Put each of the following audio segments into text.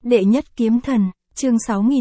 Đệ nhất kiếm thần, chương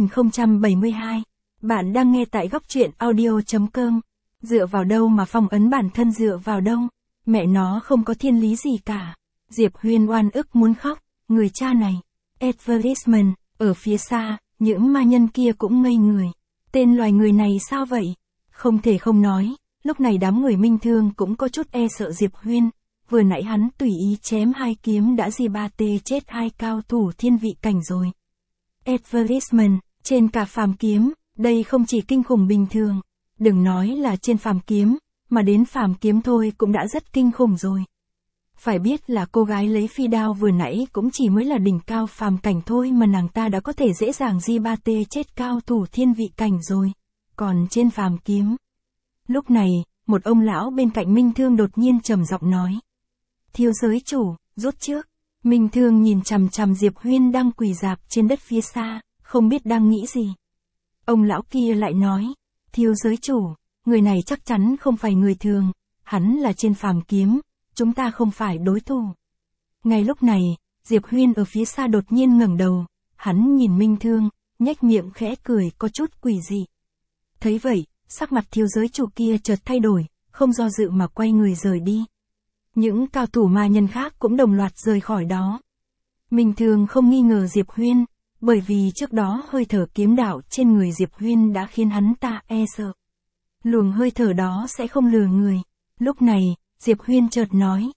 6072. Bạn đang nghe tại góc truyện audio.com. Dựa vào đâu mà phong ấn bản thân, dựa vào đâu? Mẹ nó không có thiên lý gì cả. Diệp Huyên oan ức muốn khóc, người cha này. Advertisement, ở phía xa, những ma nhân kia cũng ngây người. Tên loài người này sao vậy? Không thể không nói, lúc này đám người Minh Thương cũng có chút e sợ Diệp Huyên. Vừa nãy hắn tùy ý chém 2 kiếm đã G3T chết 2 cao thủ thiên vị cảnh rồi. Advertisement, trên cả phàm kiếm, đây không chỉ kinh khủng bình thường. Đừng nói là trên phàm kiếm, mà đến phàm kiếm thôi cũng đã rất kinh khủng rồi. Phải biết là cô gái lấy phi đao vừa nãy cũng chỉ mới là đỉnh cao phàm cảnh thôi mà nàng ta đã có thể dễ dàng G3T chết cao thủ thiên vị cảnh rồi. Còn trên phàm kiếm. Lúc này, một ông lão bên cạnh Minh Thương đột nhiên trầm giọng nói. Thiếu giới chủ, rút trước. Minh Thương nhìn chằm chằm Diệp Huyên đang quỳ rạp trên đất phía xa, không biết đang nghĩ gì. Ông lão kia lại nói, thiếu giới chủ, người này chắc chắn không phải người thường, hắn là trên phàm kiếm, chúng ta không phải đối thủ. Ngay lúc này, Diệp Huyên ở phía xa đột nhiên ngẩng đầu, hắn nhìn Minh Thương, nhếch miệng khẽ cười có chút quỷ dị. Thấy vậy, sắc mặt thiếu giới chủ kia chợt thay đổi, không do dự mà quay người rời đi. Những cao thủ ma nhân khác cũng đồng loạt rời khỏi đó. Minh Thương không nghi ngờ Diệp Huyên, bởi vì trước đó hơi thở kiếm đạo trên người Diệp Huyên đã khiến hắn ta e sợ. Luồng hơi thở đó sẽ không lừa người. Lúc này, Diệp Huyên chợt nói,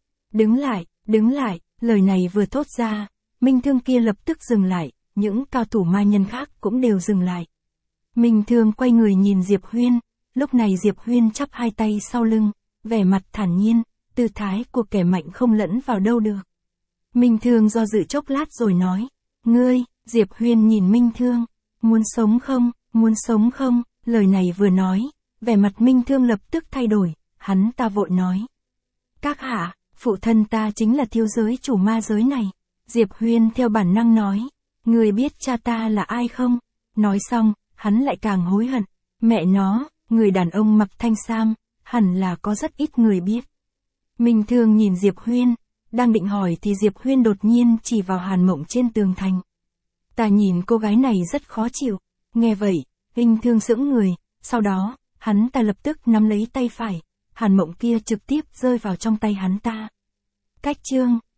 đứng lại, lời này vừa thốt ra, Minh Thương kia lập tức dừng lại, những cao thủ ma nhân khác cũng đều dừng lại. Minh Thương quay người nhìn Diệp Huyên, lúc này Diệp Huyên chắp 2 tay sau lưng, vẻ mặt thản nhiên. Tư thái của kẻ mạnh không lẫn vào đâu được. Minh Thương do dự chốc lát rồi nói, ngươi, Diệp Huyên nhìn Minh Thương, muốn sống không, lời này vừa nói, vẻ mặt Minh Thương lập tức thay đổi, hắn ta vội nói. Các hạ, phụ thân ta chính là thiếu giới chủ ma giới này. Diệp Huyên theo bản năng nói, ngươi biết cha ta là ai không? Nói xong, hắn lại càng hối hận, mẹ nó, người đàn ông mặc thanh sam, hẳn là có rất ít người biết. Minh Thương nhìn Diệp Huyên, đang định hỏi thì Diệp Huyên đột nhiên chỉ vào Hàn Mộng trên tường thành. Ta nhìn cô gái này rất khó chịu, nghe vậy, Minh Thương sững người, sau đó, hắn ta lập tức nắm lấy tay phải, Hàn Mộng kia trực tiếp rơi vào trong tay hắn ta. Cách chương